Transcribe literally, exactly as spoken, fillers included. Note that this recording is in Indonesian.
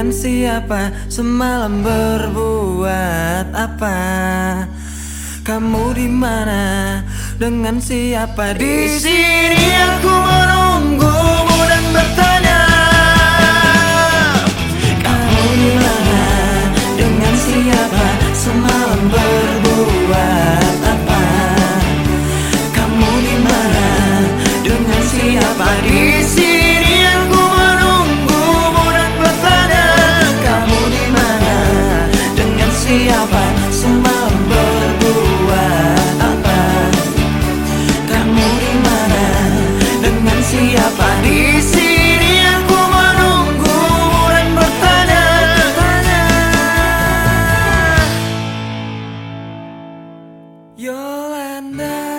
Dengan siapa semalam berbuat apa? Kamu di mana? Dengan siapa? Di sini aku menunggumu dan bertanya, kamu di mana? Dengan siapa semalam berbuat apa? Kamu di mana? Dengan siapa? Di sini aku menunggumu dan bertanya, kamu di mana? Dengan siapa semalam berbuat apa? Kamu di mana? Dengan siapa? Di sini aku menunggumu dan bertanya. Yolanda.